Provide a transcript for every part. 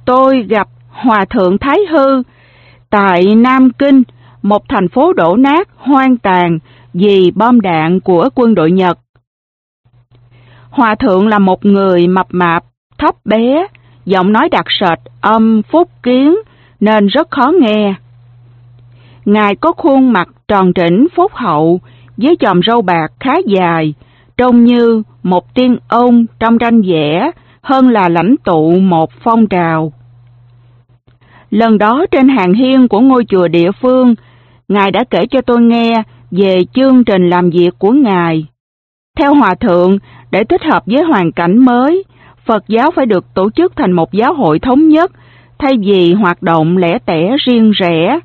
tôi gặp Hòa thượng Thái Hư tại Nam Kinh, một thành phố đổ nát hoang tàn vì bom đạn của quân đội Nhật. Hòa thượng là một người mập mạp, thấp bé, giọng nói đặc sệt, âm phúc kiến nên rất khó nghe. Ngài có khuôn mặt tròn trĩnh phúc hậu với chòm râu bạc khá dài, trông như một tiên ông trong tranh vẽ hơn là lãnh tụ một phong trào. Lần đó trên hàng hiên của ngôi chùa địa phương, Ngài đã kể cho tôi nghe về chương trình làm việc của Ngài. Theo Hòa thượng, để thích hợp với hoàn cảnh mới, Phật giáo phải được tổ chức thành một giáo hội thống nhất, thay vì hoạt động lẻ tẻ riêng rẽ.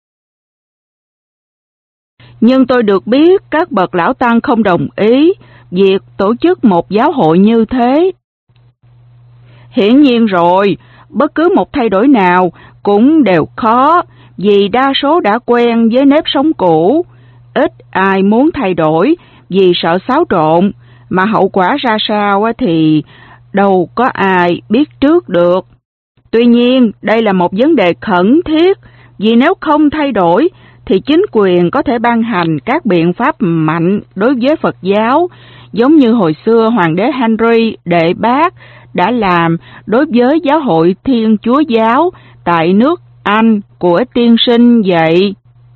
Nhưng tôi được biết các bậc lão tăng không đồng ý việc tổ chức một giáo hội như thế. Hiển nhiên rồi, bất cứ một thay đổi nào cũng đều khó, vì đa số đã quen với nếp sống cũ. Ít ai muốn thay đổi vì sợ xáo trộn, mà hậu quả ra sao thì đâu có ai biết trước được. Tuy nhiên, đây là một vấn đề khẩn thiết, vì nếu không thay đổi thì chính quyền có thể ban hành các biện pháp mạnh đối với Phật giáo, giống như hồi xưa Hoàng đế Henry đệ Bát đã làm đối với giáo hội Thiên Chúa giáo tại nước Anh của tiên sinh vậy.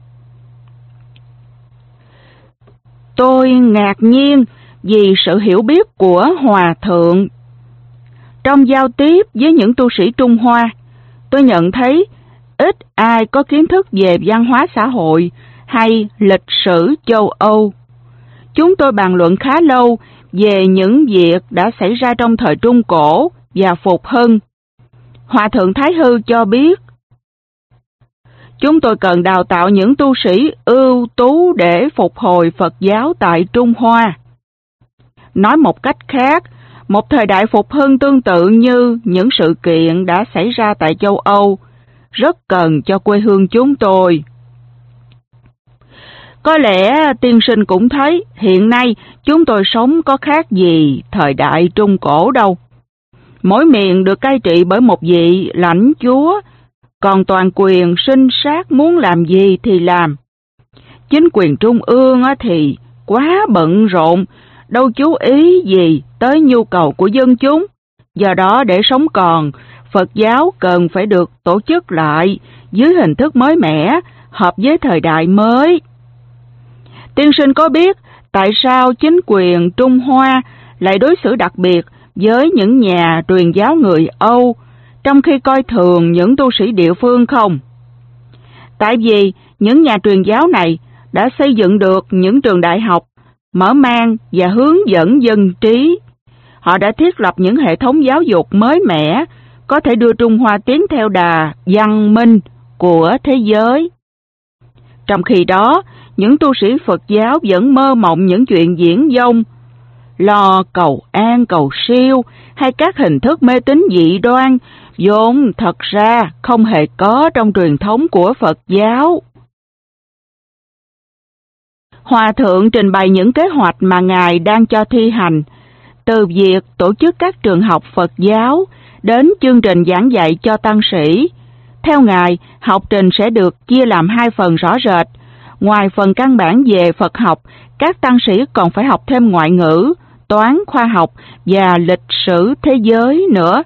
Tôi ngạc nhiên vì sự hiểu biết của Hòa thượng. Trong giao tiếp với những tu sĩ Trung Hoa, tôi nhận thấy ít ai có kiến thức về văn hóa xã hội hay lịch sử châu Âu. Chúng tôi bàn luận khá lâu về những việc đã xảy ra trong thời Trung Cổ và Phục Hưng. Hòa thượng Thái Hư cho biết, chúng tôi cần đào tạo những tu sĩ ưu tú để phục hồi Phật giáo tại Trung Hoa. Nói một cách khác, một thời đại Phục Hưng tương tự như những sự kiện đã xảy ra tại châu Âu, rất cần cho quê hương chúng tôi. Có lẽ tiên sinh cũng thấy hiện nay chúng tôi sống có khác gì thời đại Trung Cổ đâu. Mỗi miền được cai trị bởi một vị lãnh chúa, còn toàn quyền sinh sát muốn làm gì thì làm. Chính quyền trung ương thì quá bận rộn, đâu chú ý gì tới nhu cầu của dân chúng. Do đó để sống còn, Phật giáo cần phải được tổ chức lại dưới hình thức mới mẻ, hợp với thời đại mới. Tiên sinh có biết tại sao chính quyền Trung Hoa lại đối xử đặc biệt với những nhà truyền giáo người Âu, trong khi coi thường những tu sĩ địa phương không? Tại vì những nhà truyền giáo này đã xây dựng được những trường đại học, mở mang và hướng dẫn dân trí. Họ đã thiết lập những hệ thống giáo dục mới mẻ, có thể đưa Trung Hoa tiến theo đà văn minh của thế giới. Trong khi đó, những tu sĩ Phật giáo vẫn mơ mộng những chuyện viển vông, lo cầu an cầu siêu hay các hình thức mê tín dị đoan vốn thật ra không hề có trong truyền thống của Phật giáo. Hòa thượng trình bày những kế hoạch mà Ngài đang cho thi hành, từ việc tổ chức các trường học Phật giáo đến chương trình giảng dạy cho tăng sĩ. Theo Ngài, học trình sẽ được chia làm hai phần rõ rệt. Ngoài phần căn bản về Phật học, các tăng sĩ còn phải học thêm ngoại ngữ, toán, khoa học và lịch sử thế giới nữa.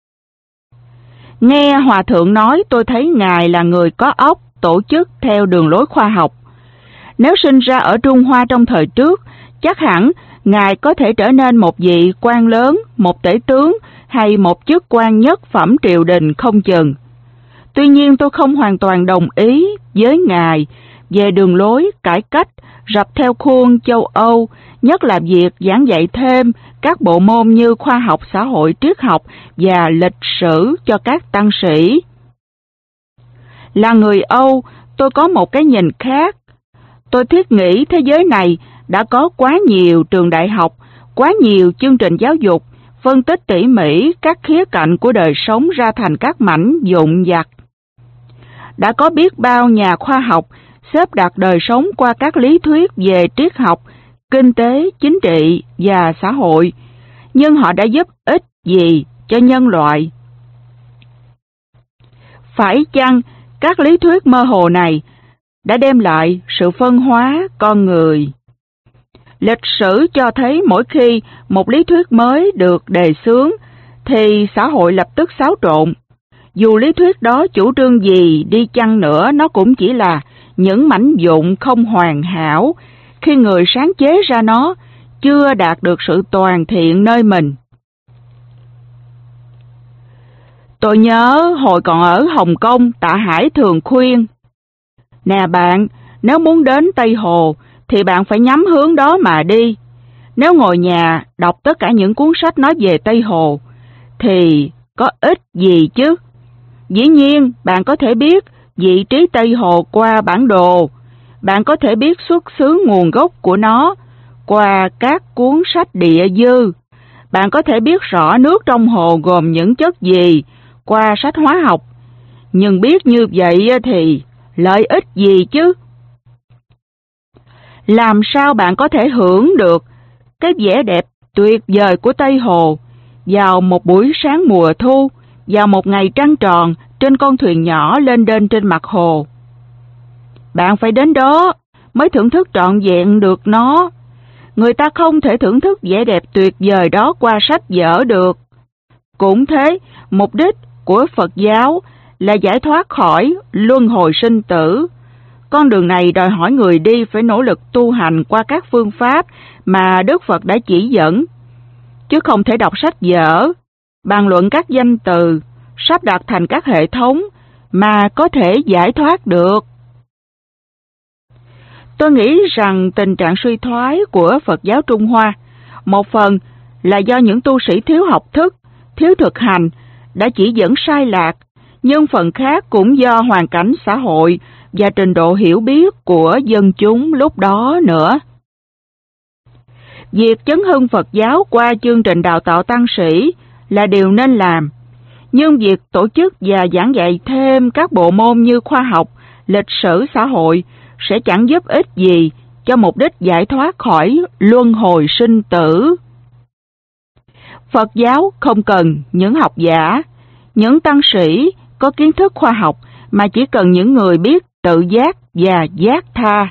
Nghe Hòa thượng nói, tôi thấy Ngài là người có óc, tổ chức theo đường lối khoa học. Nếu sinh ra ở Trung Hoa trong thời trước, chắc hẳn Ngài có thể trở nên một vị quan lớn, một tể tướng hay một chức quan nhất phẩm triều đình không chừng. Tuy nhiên tôi không hoàn toàn đồng ý với Ngài về đường lối cải cách rập theo khuôn châu Âu, nhất là việc giảng dạy thêm các bộ môn như khoa học xã hội, triết học và lịch sử cho các tăng sĩ. Là người Âu, tôi có một cái nhìn khác. Tôi thiết nghĩ thế giới này đã có quá nhiều trường đại học, quá nhiều chương trình giáo dục, phân tích tỉ mỉ các khía cạnh của đời sống ra thành các mảnh vụn vặt. Đã có biết bao nhà khoa học xếp đặt đời sống qua các lý thuyết về triết học, kinh tế, chính trị và xã hội, nhưng họ đã giúp ích gì cho nhân loại? Phải chăng các lý thuyết mơ hồ này đã đem lại sự phân hóa con người? Lịch sử cho thấy mỗi khi một lý thuyết mới được đề xướng thì xã hội lập tức xáo trộn. Dù lý thuyết đó chủ trương gì đi chăng nữa, nó cũng chỉ là những mảnh vụn không hoàn hảo khi người sáng chế ra nó chưa đạt được sự toàn thiện nơi mình. Tôi nhớ hồi còn ở Hồng Kông, Tạ Hải thường khuyên: "Nè bạn, nếu muốn đến Tây Hồ thì bạn phải nhắm hướng đó mà đi. Nếu ngồi nhà đọc tất cả những cuốn sách nói về Tây Hồ thì có ích gì chứ? Dĩ nhiên, bạn có thể biết vị trí Tây Hồ qua bản đồ. Bạn có thể biết xuất xứ nguồn gốc của nó qua các cuốn sách địa dư. Bạn có thể biết rõ nước trong hồ gồm những chất gì qua sách hóa học. Nhưng biết như vậy thì lợi ích gì chứ? Làm sao bạn có thể hưởng được cái vẻ đẹp tuyệt vời của Tây Hồ vào một buổi sáng mùa thu, vào một ngày trăng tròn trên con thuyền nhỏ lênh đênh trên mặt hồ? Bạn phải đến đó mới thưởng thức trọn vẹn được nó. Người ta không thể thưởng thức vẻ đẹp tuyệt vời đó qua sách vở được. Cũng thế, mục đích của Phật giáo là giải thoát khỏi luân hồi sinh tử. Con đường này đòi hỏi người đi phải nỗ lực tu hành qua các phương pháp mà Đức Phật đã chỉ dẫn, chứ không thể đọc sách vở, bàn luận các danh từ, sắp đặt thành các hệ thống mà có thể giải thoát được. Tôi nghĩ rằng tình trạng suy thoái của Phật giáo Trung Hoa một phần là do những tu sĩ thiếu học thức, thiếu thực hành đã chỉ dẫn sai lạc, nhưng phần khác cũng do hoàn cảnh xã hội và trình độ hiểu biết của dân chúng lúc đó nữa. Việc chấn hưng Phật giáo qua chương trình đào tạo tăng sĩ là điều nên làm, nhưng việc tổ chức và giảng dạy thêm các bộ môn như khoa học, lịch sử xã hội sẽ chẳng giúp ích gì cho mục đích giải thoát khỏi luân hồi sinh tử. Phật giáo không cần những học giả, những tăng sĩ có kiến thức khoa học, mà chỉ cần những người biết tự giác và giác tha.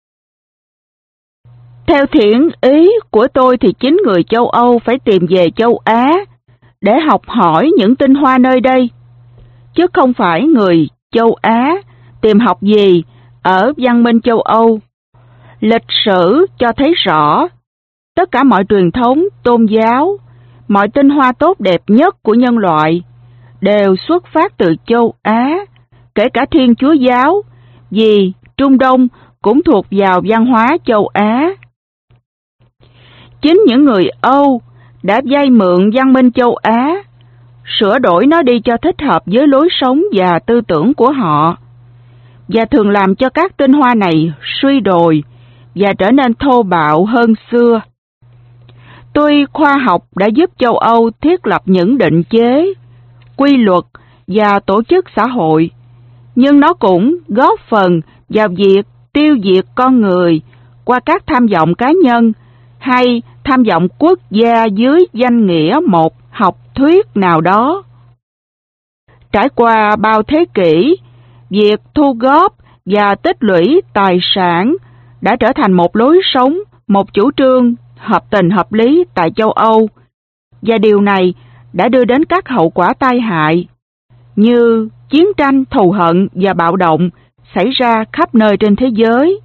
Theo thiện ý của tôi thì chính người châu Âu phải tìm về châu Á để học hỏi những tinh hoa nơi đây, chứ không phải người châu Á tìm học gì ở văn minh châu Âu. Lịch sử cho thấy rõ, tất cả mọi truyền thống tôn giáo, mọi tinh hoa tốt đẹp nhất của nhân loại đều xuất phát từ châu Á, kể cả Thiên Chúa giáo, vì Trung Đông cũng thuộc vào văn hóa châu Á. Chính những người Âu đã vay mượn văn minh châu Á, sửa đổi nó đi cho thích hợp với lối sống và tư tưởng của họ, và thường làm cho các tinh hoa này suy đồi và trở nên thô bạo hơn xưa. Tuy khoa học đã giúp châu Âu thiết lập những định chế, quy luật và tổ chức xã hội, nhưng nó cũng góp phần vào việc tiêu diệt con người qua các tham vọng cá nhân hay tham vọng quốc gia dưới danh nghĩa một học thuyết nào đó. Trải qua bao thế kỷ, việc thu góp và tích lũy tài sản đã trở thành một lối sống, một chủ trương hợp tình hợp lý tại châu Âu, và điều này đã đưa đến các hậu quả tai hại như chiến tranh, thù hận và bạo động xảy ra khắp nơi trên thế giới.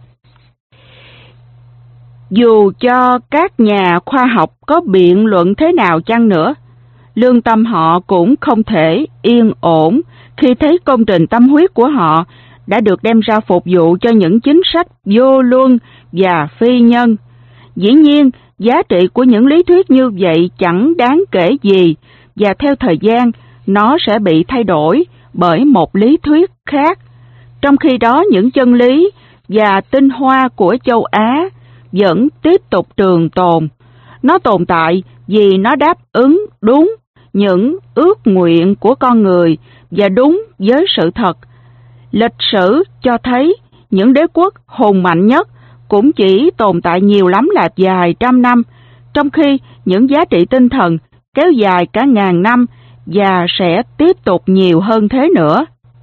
Dù cho các nhà khoa học có biện luận thế nào chăng nữa, lương tâm họ cũng không thể yên ổn khi thấy công trình tâm huyết của họ đã được đem ra phục vụ cho những chính sách vô luân và phi nhân. Dĩ nhiên, giá trị của những lý thuyết như vậy chẳng đáng kể gì, và theo thời gian, nó sẽ bị thay đổi bởi một lý thuyết khác. Trong khi đó, những chân lý và tinh hoa của châu Á vẫn tiếp tục trường tồn. Nó tồn tại vì nó đáp ứng đúng những ước nguyện của con người và đúng với sự thật. Lịch sử cho thấy những đế quốc hùng mạnh nhất cũng chỉ tồn tại nhiều lắm là vài trăm năm, trong khi những giá trị tinh thần kéo dài cả ngàn năm và sẽ tiếp tục nhiều hơn thế nữa.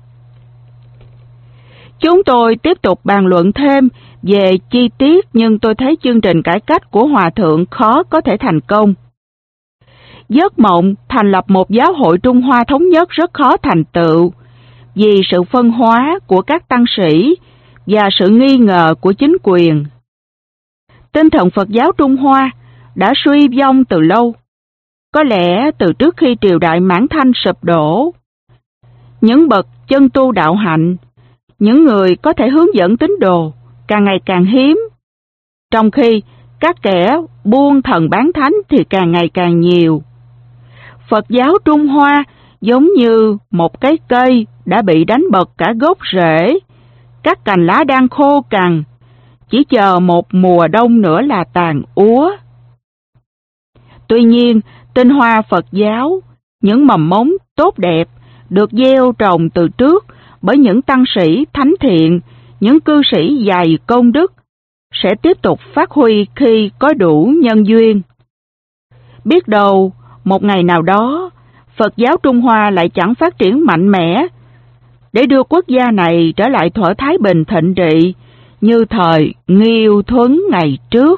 Chúng tôi tiếp tục bàn luận thêm về chi tiết, nhưng tôi thấy chương trình cải cách của Hòa Thượng khó có thể thành công. Giấc mộng thành lập một giáo hội Trung Hoa thống nhất rất khó thành tựu vì sự phân hóa của các tăng sĩ và sự nghi ngờ của chính quyền. Tinh thần Phật giáo Trung Hoa đã suy vong từ lâu, có lẽ từ trước khi triều đại Mãn Thanh sụp đổ. Những bậc chân tu đạo hạnh, những người có thể hướng dẫn tín đồ càng ngày càng hiếm, trong khi các kẻ buôn thần bán thánh thì càng ngày càng nhiều. Phật giáo Trung Hoa giống như một cái cây đã bị đánh bật cả gốc rễ, các cành lá đang khô cằn, chỉ chờ một mùa đông nữa là tàn úa. Tuy nhiên, tinh hoa Phật giáo, những mầm mống tốt đẹp được gieo trồng từ trước bởi những tăng sĩ thánh thiện, những cư sĩ dày công đức, sẽ tiếp tục phát huy khi có đủ nhân duyên. Biết đâu, một ngày nào đó, Phật giáo Trung Hoa lại chẳng phát triển mạnh mẽ để đưa quốc gia này trở lại thuở thái bình thịnh trị như thời Nghiêu Thuấn ngày trước.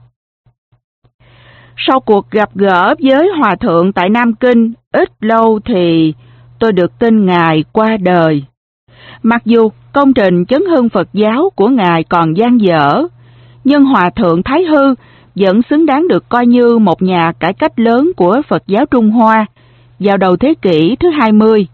Sau cuộc gặp gỡ với Hòa Thượng tại Nam Kinh ít lâu thì tôi được tin Ngài qua đời. Mặc dù công trình chấn hưng Phật giáo của Ngài còn dang dở, nhưng Hòa Thượng Thái Hư vẫn xứng đáng được coi như một nhà cải cách lớn của Phật giáo Trung Hoa vào đầu thế kỷ thứ 20.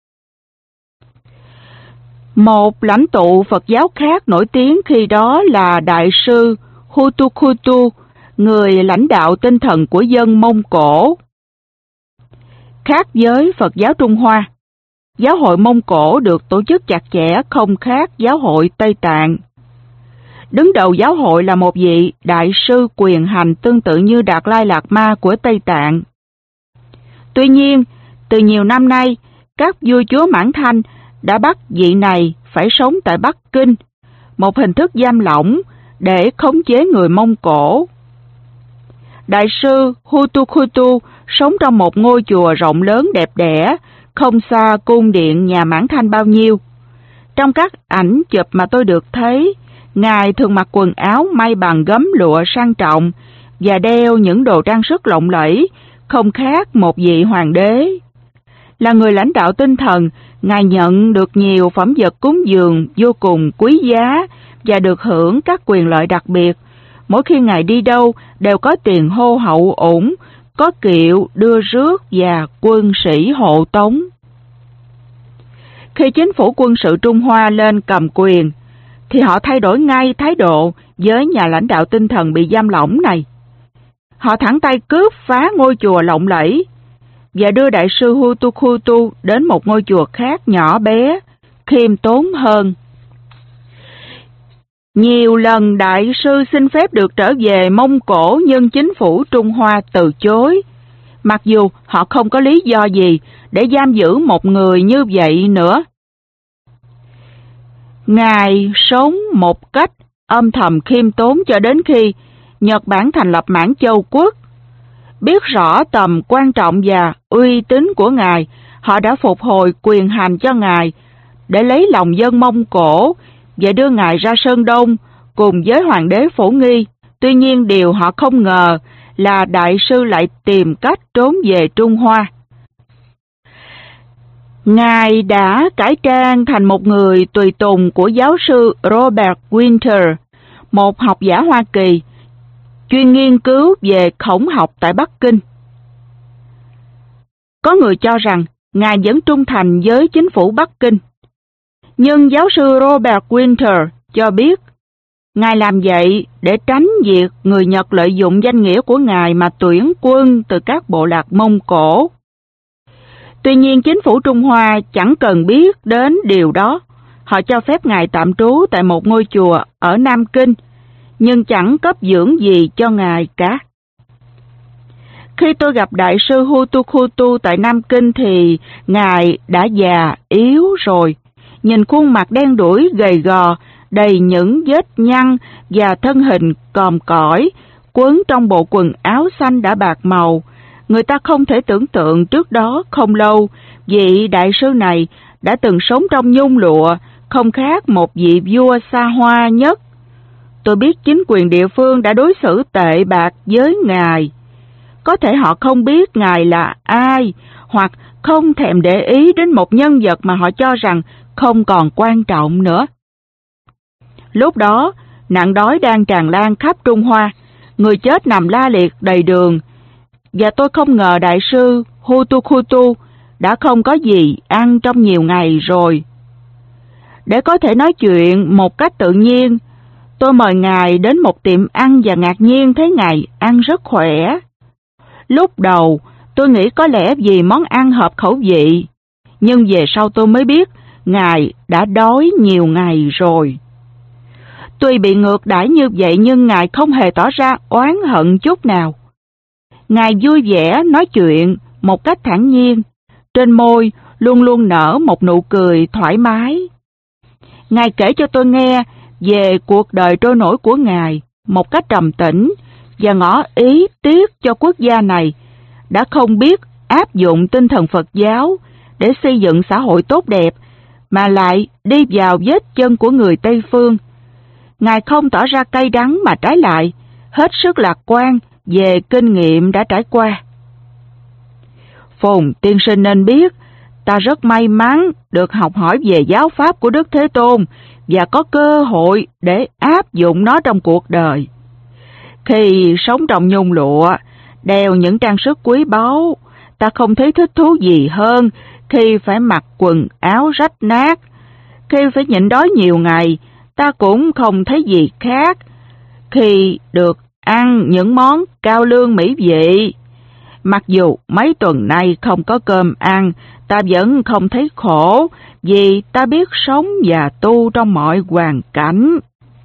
Một lãnh tụ Phật giáo khác nổi tiếng khi đó là Đại sư Hutukhutu, người lãnh đạo tinh thần của dân Mông Cổ. Khác với Phật giáo Trung Hoa, giáo hội Mông Cổ được tổ chức chặt chẽ không khác giáo hội Tây Tạng. Đứng đầu giáo hội là một vị đại sư quyền hành tương tự như Đạt Lai Lạt Ma của Tây Tạng. Tuy nhiên, từ nhiều năm nay, các vua chúa Mãn Thanh đã bắt vị này phải sống tại Bắc Kinh, một hình thức giam lỏng để khống chế người Mông Cổ. Đại sư Hutukhutu sống trong một ngôi chùa rộng lớn đẹp đẽ, không xa cung điện nhà Mãn Thanh bao nhiêu. Trong các ảnh chụp mà tôi được thấy, Ngài thường mặc quần áo may bằng gấm lụa sang trọng và đeo những đồ trang sức lộng lẫy, không khác một vị hoàng đế. Là người lãnh đạo tinh thần, Ngài nhận được nhiều phẩm vật cúng dường vô cùng quý giá và được hưởng các quyền lợi đặc biệt. Mỗi khi Ngài đi đâu đều có tiền hô hậu ủng, có kiệu đưa rước và quân sĩ hộ tống. Khi chính phủ quân sự Trung Hoa lên cầm quyền, thì họ thay đổi ngay thái độ với nhà lãnh đạo tinh thần bị giam lỏng này. Họ thẳng tay cướp phá ngôi chùa lộng lẫy và đưa đại sư Hutukhutu đến một ngôi chùa khác nhỏ bé, khiêm tốn hơn. Nhiều lần đại sư xin phép được trở về Mông Cổ nhưng chính phủ Trung Hoa từ chối, mặc dù họ không có lý do gì để giam giữ một người như vậy nữa. Ngài sống một cách âm thầm khiêm tốn cho đến khi Nhật Bản thành lập Mãn Châu Quốc. Biết rõ tầm quan trọng và uy tín của Ngài, họ đã phục hồi quyền hành cho Ngài để lấy lòng dân Mông Cổ và đưa Ngài ra Sơn Đông cùng với Hoàng đế Phổ Nghi. Tuy nhiên điều họ không ngờ là đại sư lại tìm cách trốn về Trung Hoa. Ngài đã cải trang thành một người tùy tùng của giáo sư Robert Winter, một học giả Hoa Kỳ, chuyên nghiên cứu về khổng học tại Bắc Kinh. Có người cho rằng Ngài vẫn trung thành với chính phủ Bắc Kinh, nhưng giáo sư Robert Winter cho biết Ngài làm vậy để tránh việc người Nhật lợi dụng danh nghĩa của Ngài mà tuyển quân từ các bộ lạc Mông Cổ. Tuy nhiên chính phủ Trung Hoa chẳng cần biết đến điều đó. Họ cho phép Ngài tạm trú tại một ngôi chùa ở Nam Kinh, nhưng chẳng cấp dưỡng gì cho Ngài cả. Khi tôi gặp đại sư Hutukhutu tại Nam Kinh thì Ngài đã già yếu rồi, nhìn khuôn mặt đen đủi gầy gò, đầy những vết nhăn và thân hình còm cõi, quấn trong bộ quần áo xanh đã bạc màu. Người ta không thể tưởng tượng trước đó không lâu, vị đại sư này đã từng sống trong nhung lụa, không khác một vị vua xa hoa nhất. Tôi biết chính quyền địa phương đã đối xử tệ bạc với Ngài. Có thể họ không biết Ngài là ai, hoặc không thèm để ý đến một nhân vật mà họ cho rằng không còn quan trọng nữa. Lúc đó, nạn đói đang tràn lan khắp Trung Hoa, người chết nằm la liệt đầy đường, và tôi không ngờ đại sư Hutukhutu đã không có gì ăn trong nhiều ngày rồi. Để có thể nói chuyện một cách tự nhiên, tôi mời Ngài đến một tiệm ăn và ngạc nhiên thấy Ngài ăn rất khỏe. Lúc đầu, tôi nghĩ có lẽ vì món ăn hợp khẩu vị, nhưng về sau tôi mới biết Ngài đã đói nhiều ngày rồi. Tuy bị ngược đãi như vậy nhưng Ngài không hề tỏ ra oán hận chút nào. Ngài vui vẻ nói chuyện một cách thản nhiên, trên môi luôn luôn nở một nụ cười thoải mái. Ngài kể cho tôi nghe về cuộc đời trôi nổi của Ngài một cách trầm tĩnh và ngỏ ý tiếc cho quốc gia này đã không biết áp dụng tinh thần Phật giáo để xây dựng xã hội tốt đẹp, mà lại đi vào vết chân của người Tây Phương. Ngài không tỏ ra cay đắng mà trái lại, hết sức lạc quan về kinh nghiệm đã trải qua. Phùng tiên sinh nên biết, ta rất may mắn được học hỏi về giáo pháp của Đức Thế Tôn và có cơ hội để áp dụng nó trong cuộc đời. Khi sống trong nhung lụa, đeo những trang sức quý báu, ta không thấy thích thú gì hơn khi phải mặc quần áo rách nát. Khi phải nhịn đói nhiều ngày, ta cũng không thấy gì khác. Khi được ăn những món cao lương mỹ vị, mặc dù mấy tuần nay không có cơm ăn, ta vẫn không thấy khổ, vì ta biết sống và tu trong mọi hoàn cảnh.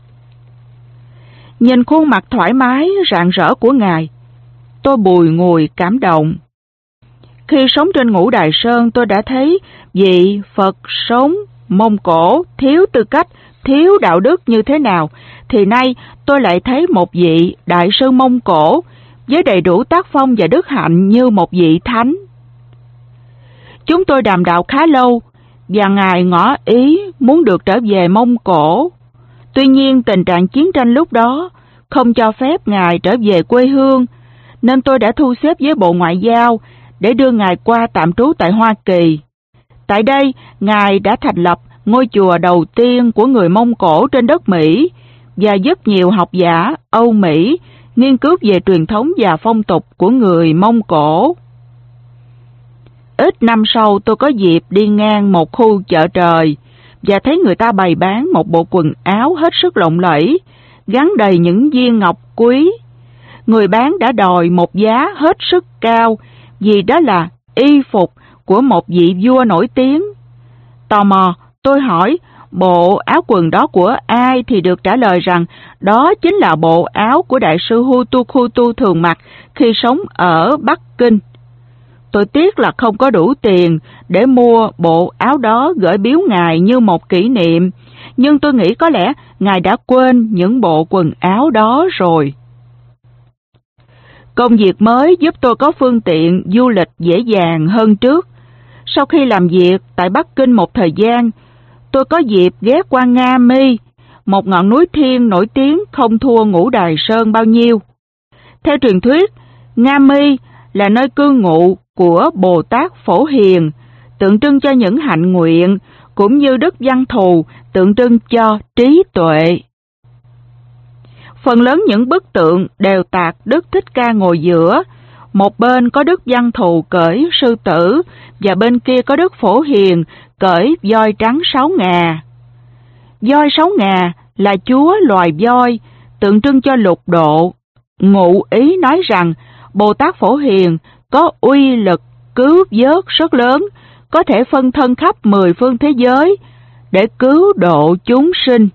Nhìn khuôn mặt thoải mái, rạng rỡ của Ngài, tôi bùi ngùi cảm động. Khi sống trên Ngũ Đài Sơn, tôi đã thấy vị Phật sống Mông Cổ thiếu tư cách, thiếu đạo đức như thế nào, thì nay tôi lại thấy một vị đại sư Mông Cổ với đầy đủ tác phong và đức hạnh như một vị thánh. Chúng tôi đàm đạo khá lâu, và Ngài ngỏ ý muốn được trở về Mông Cổ. Tuy nhiên tình trạng chiến tranh lúc đó không cho phép Ngài trở về quê hương, nên tôi đã thu xếp với Bộ Ngoại giao để đưa Ngài qua tạm trú tại Hoa Kỳ. Tại đây, Ngài đã thành lập ngôi chùa đầu tiên của người Mông Cổ trên đất Mỹ và giúp nhiều học giả Âu Mỹ nghiên cứu về truyền thống và phong tục của người Mông Cổ. Ít năm sau, tôi có dịp đi ngang một khu chợ trời và thấy người ta bày bán một bộ quần áo hết sức lộng lẫy, gắn đầy những viên ngọc quý. Người bán đã đòi một giá hết sức cao vì đó là y phục của một vị vua nổi tiếng. Tò mò, tôi hỏi bộ áo quần đó của ai thì được trả lời rằng đó chính là bộ áo của đại sư Hutukhutu thường mặc khi sống ở Bắc Kinh. Tôi tiếc là không có đủ tiền để mua bộ áo đó gửi biếu Ngài như một kỷ niệm, nhưng tôi nghĩ có lẽ Ngài đã quên những bộ quần áo đó rồi. Công việc mới giúp tôi có phương tiện du lịch dễ dàng hơn trước. Sau khi làm việc tại Bắc Kinh một thời gian, tôi có dịp ghé qua Nga Mi, một ngọn núi thiêng nổi tiếng không thua Ngũ Đài Sơn bao nhiêu. Theo truyền thuyết, Nga Mi là nơi cư ngụ của Bồ Tát Phổ Hiền, tượng trưng cho những hạnh nguyện, cũng như Đức Văn Thù, tượng trưng cho trí tuệ. Phần lớn những bức tượng đều tạc Đức Thích Ca ngồi giữa, một bên có Đức Văn Thù cởi sư tử, và bên kia có Đức Phổ Hiền cởi voi trắng 6 ngà. Voi 6 ngà là chúa loài voi, tượng trưng cho lục độ. Ngụ ý nói rằng Bồ Tát Phổ Hiền có uy lực cứu vớt rất lớn, có thể phân thân khắp 10 phương thế giới để cứu độ chúng sinh.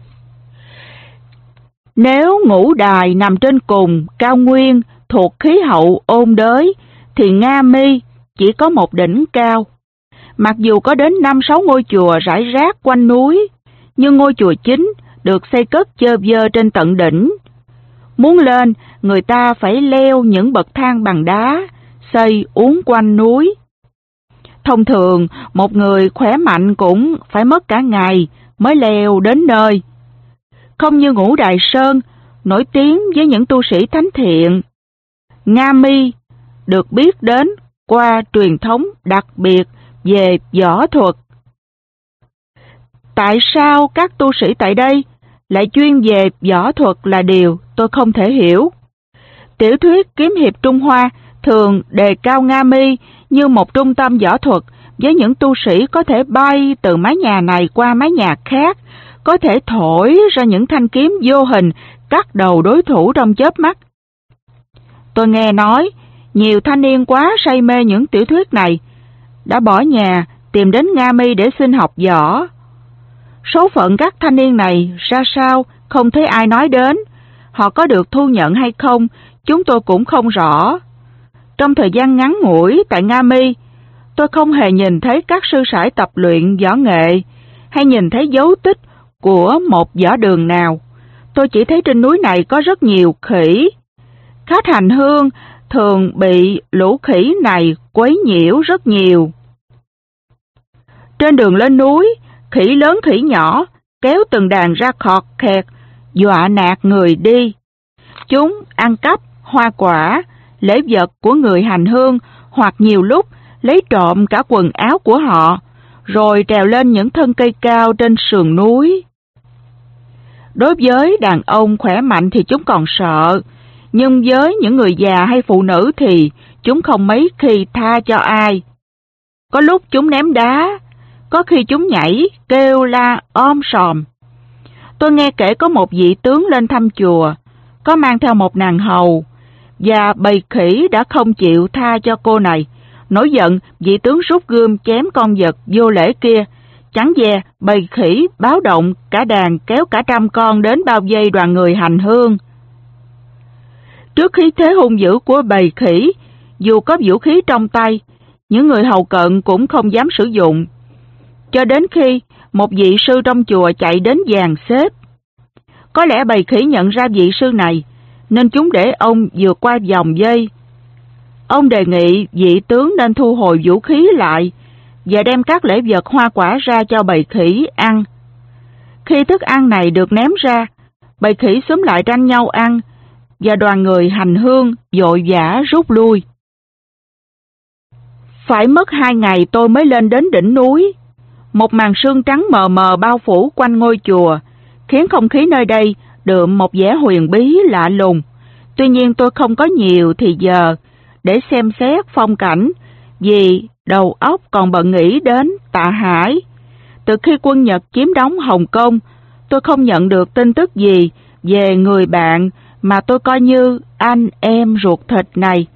Nếu Ngũ Đài nằm trên cùng cao nguyên thuộc khí hậu ôn đới, thì Nga Mi chỉ có một đỉnh cao. Mặc dù có đến 5-6 ngôi chùa rải rác quanh núi, nhưng ngôi chùa chính được xây cất chơ vơ trên tận đỉnh. Muốn lên, người ta phải leo những bậc thang bằng đá, xây uốn quanh núi. Thông thường, một người khỏe mạnh cũng phải mất cả ngày mới leo đến nơi. Không như Ngũ Đài Sơn, nổi tiếng với những tu sĩ thánh thiện. Nga Mi được biết đến qua truyền thống đặc biệt về võ thuật. Tại sao các tu sĩ tại đây lại chuyên về võ thuật là điều tôi không thể hiểu. Tiểu thuyết kiếm hiệp Trung Hoa thường đề cao Nga Mi như một trung tâm võ thuật với những tu sĩ có thể bay từ mái nhà này qua mái nhà khác, có thể thổi ra những thanh kiếm vô hình cắt đầu đối thủ trong chớp mắt. Tôi nghe nói nhiều thanh niên quá say mê những tiểu thuyết này đã bỏ nhà tìm đến Nga Mi để xin học võ. Số phận các thanh niên này ra sao không thấy ai nói đến, họ có được thu nhận hay không chúng tôi cũng không rõ. Trong thời gian ngắn ngủi tại Nga Mi, tôi không hề nhìn thấy các sư sãi tập luyện võ nghệ hay nhìn thấy dấu tích của một võ đường nào. Tôi chỉ thấy trên núi này có rất nhiều khỉ. Khách hành hương thường bị lũ khỉ này quấy nhiễu rất nhiều. Trên đường lên núi, khỉ lớn khỉ nhỏ kéo từng đàn ra khọt khẹt, dọa nạt người đi. Chúng ăn cắp hoa quả, lễ vật của người hành hương, hoặc nhiều lúc lấy trộm cả quần áo của họ, rồi trèo lên những thân cây cao trên sườn núi. Đối với đàn ông khỏe mạnh thì chúng còn sợ, nhưng với những người già hay phụ nữ thì chúng không mấy khi tha cho ai. Có lúc chúng ném đá, có khi chúng nhảy, kêu la om sòm. Tôi nghe kể có một vị tướng lên thăm chùa, có mang theo một nàng hầu, và bầy khỉ đã không chịu tha cho cô này. Nổi giận, vị tướng rút gươm chém con vật vô lễ kia. Chẳng dè, bầy khỉ báo động, cả đàn kéo cả 100 con đến bao vây đoàn người hành hương. Trước khí thế hung dữ của bầy khỉ, dù có vũ khí trong tay, những người hầu cận cũng không dám sử dụng. Cho đến khi một vị sư trong chùa chạy đến dàn xếp. Có lẽ bầy khỉ nhận ra vị sư này, nên chúng để ông vượt qua vòng vây. Ông đề nghị vị tướng nên thu hồi vũ khí lại và đem các lễ vật hoa quả ra cho bầy khỉ ăn. Khi thức ăn này được ném ra, bầy khỉ xúm lại tranh nhau ăn, và đoàn người hành hương vội vã rút lui. Phải mất 2 ngày tôi mới lên đến đỉnh núi. Một màn sương trắng mờ mờ bao phủ quanh ngôi chùa, khiến không khí nơi đây đượm một vẻ huyền bí lạ lùng. Tuy nhiên tôi không có nhiều thì giờ để xem xét phong cảnh, vì đầu óc còn bận nghĩ đến Tạ Hải. Từ khi quân Nhật chiếm đóng Hồng Kông, tôi không nhận được tin tức gì về người bạn mà tôi coi như anh em ruột thịt này.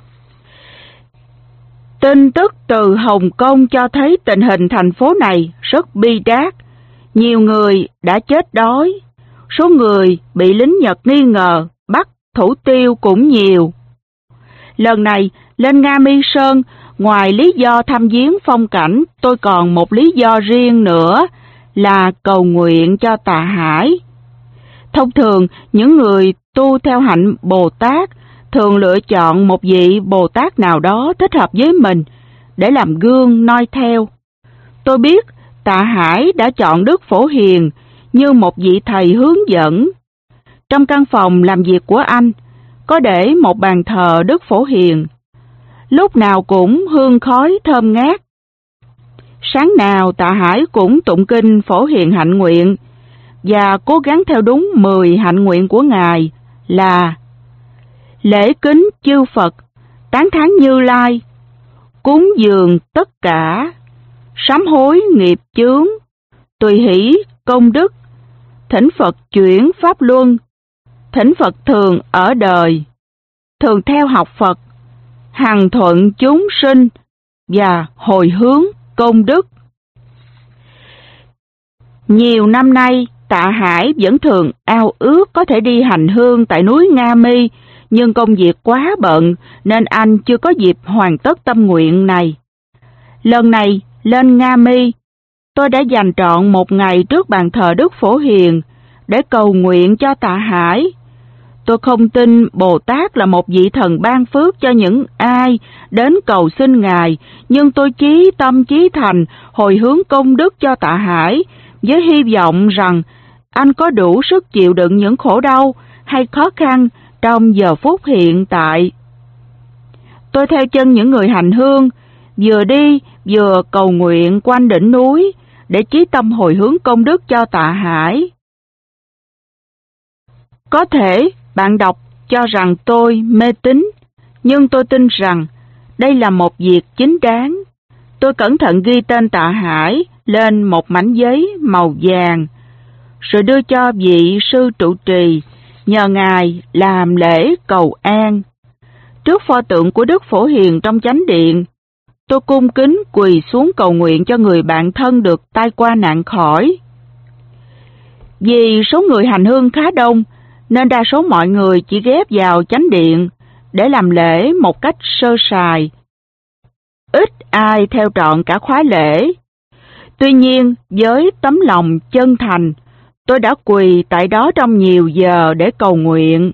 Tin tức từ Hồng Kông cho thấy tình hình thành phố này rất bi đát. Nhiều người đã chết đói, số người bị lính Nhật nghi ngờ bắt thủ tiêu cũng nhiều. Lần này lên Nga Mi Sơn, ngoài lý do thăm viếng phong cảnh, tôi còn một lý do riêng nữa là cầu nguyện cho Tạ Hải. Thông thường, những người tu theo hạnh Bồ Tát thường lựa chọn một vị Bồ Tát nào đó thích hợp với mình để làm gương noi theo. Tôi biết Tạ Hải đã chọn Đức Phổ Hiền như một vị thầy hướng dẫn. Trong căn phòng làm việc của anh có để một bàn thờ Đức Phổ Hiền, lúc nào cũng hương khói thơm ngát. Sáng nào Tạ Hải cũng tụng kinh Phổ Hiền hạnh nguyện và cố gắng theo đúng 10 hạnh nguyện của Ngài là lễ kính chư Phật, tán thán Như Lai, cúng dường tất cả, sám hối nghiệp chướng, tùy hỷ công đức, thỉnh Phật chuyển pháp luân, thỉnh Phật thường ở đời, thường theo học Phật, hằng thuận chúng sinh và hồi hướng công đức. Nhiều năm nay, Tạ Hải vẫn thường ao ước có thể đi hành hương tại núi Nga Mi, nhưng công việc quá bận nên anh chưa có dịp hoàn tất tâm nguyện này. Lần này lên Nga Mi, tôi đã dành trọn 1 ngày trước bàn thờ Đức Phổ Hiền để cầu nguyện cho Tạ Hải. Tôi không tin Bồ Tát là một vị thần ban phước cho những ai đến cầu xin Ngài, nhưng tôi chí tâm chí thành hồi hướng công đức cho Tạ Hải, với hy vọng rằng anh có đủ sức chịu đựng những khổ đau hay khó khăn trong giờ phút hiện tại. Tôi theo chân những người hành hương, vừa đi vừa cầu nguyện quanh đỉnh núi để chí tâm hồi hướng công đức cho Tạ Hải. Có thể bạn đọc cho rằng tôi mê tín, nhưng tôi tin rằng đây là một việc chính đáng. Tôi cẩn thận ghi tên Tạ Hải lên một mảnh giấy màu vàng, rồi đưa cho vị sư trụ trì, nhờ Ngài làm lễ cầu an. Trước pho tượng của Đức Phổ Hiền trong chánh điện, tôi cung kính quỳ xuống cầu nguyện cho người bạn thân được tai qua nạn khỏi. Vì số người hành hương khá đông, nên đa số mọi người chỉ ghép vào chánh điện để làm lễ một cách sơ sài. Ít ai theo trọn cả khóa lễ. Tuy nhiên, với tấm lòng chân thành, tôi đã quỳ tại đó trong nhiều giờ để cầu nguyện.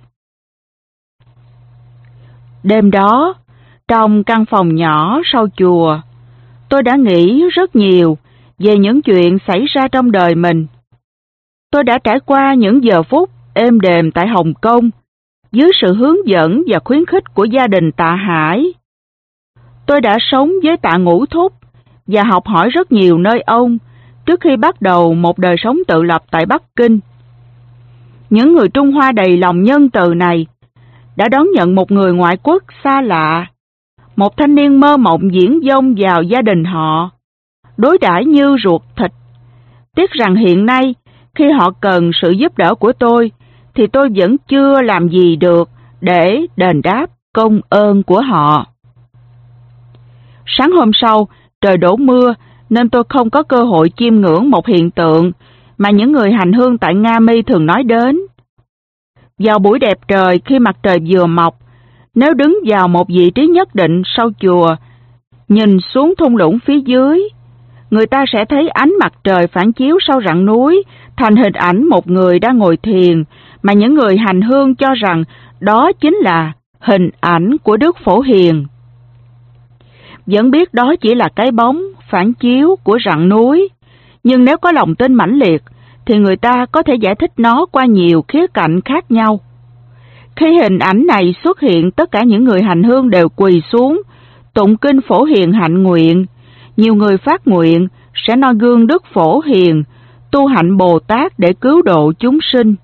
Đêm đó, trong căn phòng nhỏ sau chùa, tôi đã nghĩ rất nhiều về những chuyện xảy ra trong đời mình. Tôi đã trải qua những giờ phút êm đềm tại Hồng Kông, dưới sự hướng dẫn và khuyến khích của gia đình Tạ Hải. Tôi đã sống với Tạ Ngũ Thúc và học hỏi rất nhiều nơi ông trước khi bắt đầu một đời sống tự lập tại Bắc Kinh. Những người Trung Hoa đầy lòng nhân từ này đã đón nhận một người ngoại quốc xa lạ, một thanh niên mơ mộng viển vông vào gia đình họ, đối đãi như ruột thịt. Tiếc rằng hiện nay, khi họ cần sự giúp đỡ của tôi, thì tôi vẫn chưa làm gì được để đền đáp công ơn của họ. Sáng hôm sau, trời đổ mưa nên tôi không có cơ hội chiêm ngưỡng một hiện tượng mà những người hành hương tại Nga Mi thường nói đến. Vào buổi đẹp trời khi mặt trời vừa mọc, nếu đứng vào một vị trí nhất định sau chùa, nhìn xuống thung lũng phía dưới, người ta sẽ thấy ánh mặt trời phản chiếu sau rặng núi thành hình ảnh một người đang ngồi thiền, mà những người hành hương cho rằng đó chính là hình ảnh của Đức Phổ Hiền. Vẫn biết đó chỉ là cái bóng phản chiếu của rặng núi, nhưng nếu có lòng tin mãnh liệt, thì người ta có thể giải thích nó qua nhiều khía cạnh khác nhau. Khi hình ảnh này xuất hiện, tất cả những người hành hương đều quỳ xuống, tụng kinh Phổ Hiền hạnh nguyện. Nhiều người phát nguyện sẽ noi gương Đức Phổ Hiền, tu hạnh Bồ Tát để cứu độ chúng sinh.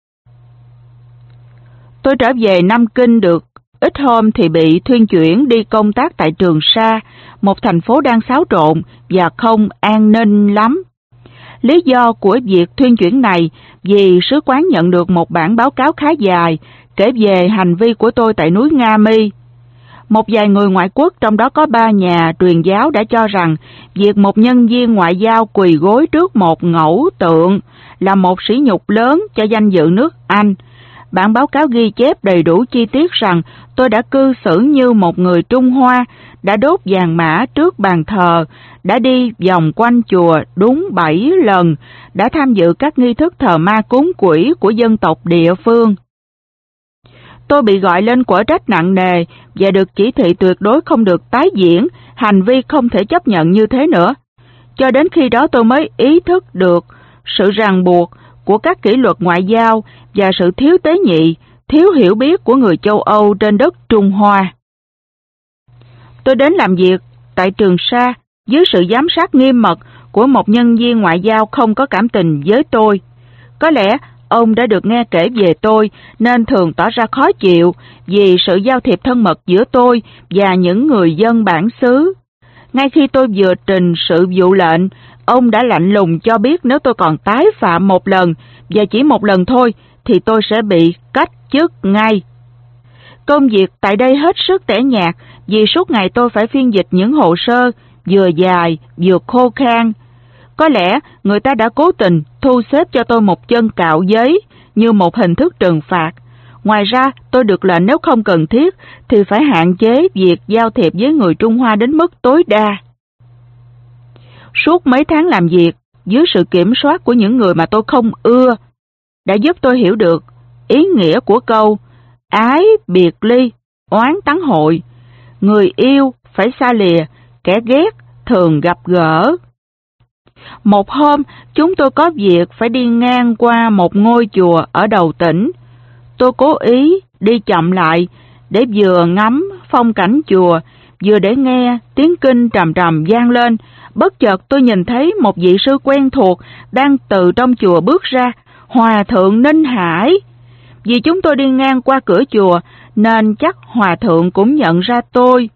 Tôi trở về Nam Kinh được ít hôm thì bị thuyên chuyển đi công tác tại Trường Sa, một thành phố đang xáo trộn và không an ninh lắm. Lý do của việc thuyên chuyển này vì sứ quán nhận được một bản báo cáo khá dài kể về hành vi của tôi tại núi Nga Mi. Một vài người ngoại quốc, trong đó có 3 nhà truyền giáo, đã cho rằng việc một nhân viên ngoại giao quỳ gối trước một ngẫu tượng là một sỉ nhục lớn cho danh dự nước Anh. Bản báo cáo ghi chép đầy đủ chi tiết rằng tôi đã cư xử như một người Trung Hoa, đã đốt vàng mã trước bàn thờ, đã đi vòng quanh chùa đúng 7 lần, đã tham dự các nghi thức thờ ma cúng quỷ của dân tộc địa phương. Tôi bị gọi lên quở trách nặng nề và được chỉ thị tuyệt đối không được tái diễn hành vi không thể chấp nhận như thế nữa. Cho đến khi đó tôi mới ý thức được sự ràng buộc của các kỷ luật ngoại giao và sự thiếu tế nhị, thiếu hiểu biết của người châu Âu trên đất Trung Hoa. Tôi đến làm việc tại Trường Sa dưới sự giám sát nghiêm mật của một nhân viên ngoại giao không có cảm tình với tôi. Có lẽ ông đã được nghe kể về tôi nên thường tỏ ra khó chịu vì sự giao thiệp thân mật giữa tôi và những người dân bản xứ. Ngay khi tôi vừa trình sự vụ lệnh, ông đã lạnh lùng cho biết nếu tôi còn tái phạm một lần, và chỉ một lần thôi, thì tôi sẽ bị cách chức ngay. Công việc tại đây hết sức tẻ nhạt vì suốt ngày tôi phải phiên dịch những hồ sơ vừa dài vừa khô khan. Có lẽ người ta đã cố tình thu xếp cho tôi một chân cạo giấy như một hình thức trừng phạt. Ngoài ra, tôi được lệnh nếu không cần thiết thì phải hạn chế việc giao thiệp với người Trung Hoa đến mức tối đa. Suốt mấy tháng làm việc dưới sự kiểm soát của những người mà tôi không ưa đã giúp tôi hiểu được ý nghĩa của câu ái biệt ly, oán tắng hội, người yêu phải xa lìa, kẻ ghét thường gặp gỡ. Một hôm, chúng tôi có việc phải đi ngang qua một ngôi chùa ở đầu tỉnh. Tôi cố ý đi chậm lại để vừa ngắm phong cảnh chùa, vừa để nghe tiếng kinh trầm trầm vang lên. Bất chợt tôi nhìn thấy một vị sư quen thuộc đang từ trong chùa bước ra, Hòa thượng Ninh Hải. Vì chúng tôi đi ngang qua cửa chùa nên chắc Hòa thượng cũng nhận ra tôi.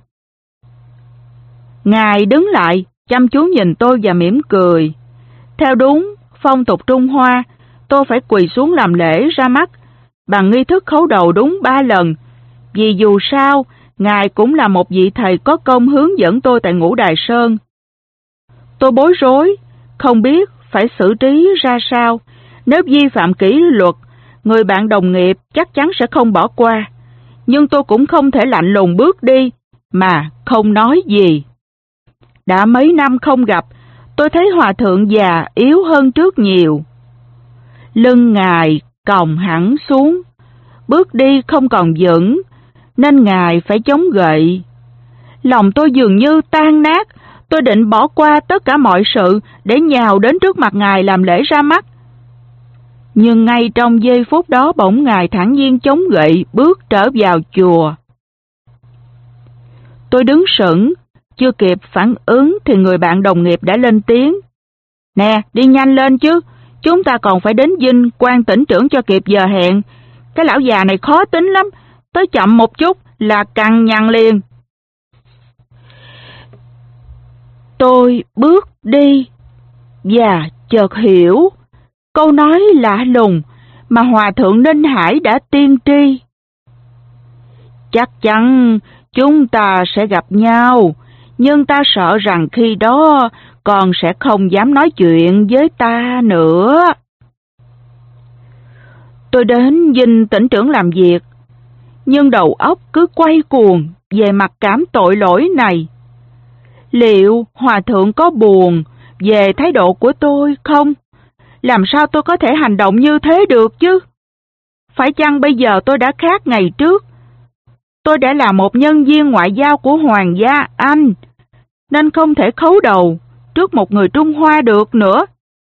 Ngài đứng lại, chăm chú nhìn tôi và mỉm cười. Theo đúng phong tục Trung Hoa, tôi phải quỳ xuống làm lễ ra mắt bằng nghi thức khấu đầu đúng 3 lần. Vì dù sao, Ngài cũng là một vị thầy có công hướng dẫn tôi tại Ngũ Đài Sơn. Tôi bối rối, không biết phải xử trí ra sao. Nếu vi phạm kỷ luật, người bạn đồng nghiệp chắc chắn sẽ không bỏ qua. Nhưng tôi cũng không thể lạnh lùng bước đi mà không nói gì. Đã mấy năm không gặp, tôi thấy Hòa thượng già yếu hơn trước nhiều. Lưng Ngài còng hẳn xuống, bước đi không còn vững, nên Ngài phải chống gậy. Lòng tôi dường như tan nát, tôi định bỏ qua tất cả mọi sự để nhào đến trước mặt Ngài làm lễ ra mắt. Nhưng ngay trong giây phút đó bỗng Ngài thản nhiên chống gậy bước trở vào chùa. Tôi đứng sững, chưa kịp phản ứng thì người bạn đồng nghiệp đã lên tiếng. Nè, đi nhanh lên chứ, chúng ta còn phải đến dinh quan tỉnh trưởng cho kịp giờ hẹn. Cái lão già này khó tính lắm, tới chậm một chút là cằn nhằn liền. Tôi bước đi và chợt hiểu câu nói lạ lùng mà Hòa thượng Ninh Hải đã tiên tri. Chắc chắn chúng ta sẽ gặp nhau, nhưng ta sợ rằng khi đó con sẽ không dám nói chuyện với ta nữa. Tôi đến dinh tỉnh trưởng làm việc, nhưng đầu óc cứ quay cuồng về mặc cảm tội lỗi này. Liệu Hòa thượng có buồn về thái độ của tôi không? Làm sao tôi có thể hành động như thế được chứ? Phải chăng bây giờ tôi đã khác ngày trước? Tôi đã là một nhân viên ngoại giao của Hoàng gia Anh, nên không thể khấu đầu trước một người Trung Hoa được nữa.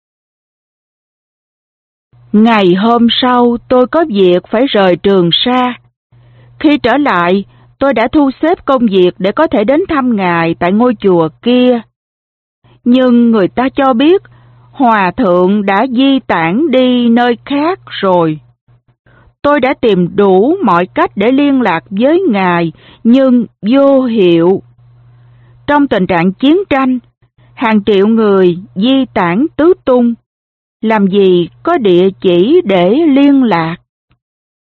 Ngày hôm sau tôi có việc phải rời Trường Sa. Khi trở lại, tôi đã thu xếp công việc để có thể đến thăm Ngài tại ngôi chùa kia. Nhưng người ta cho biết Hòa thượng đã di tản đi nơi khác rồi. Tôi đã tìm đủ mọi cách để liên lạc với Ngài, nhưng vô hiệu. Trong tình trạng chiến tranh, hàng triệu người di tản tứ tung, làm gì có địa chỉ để liên lạc.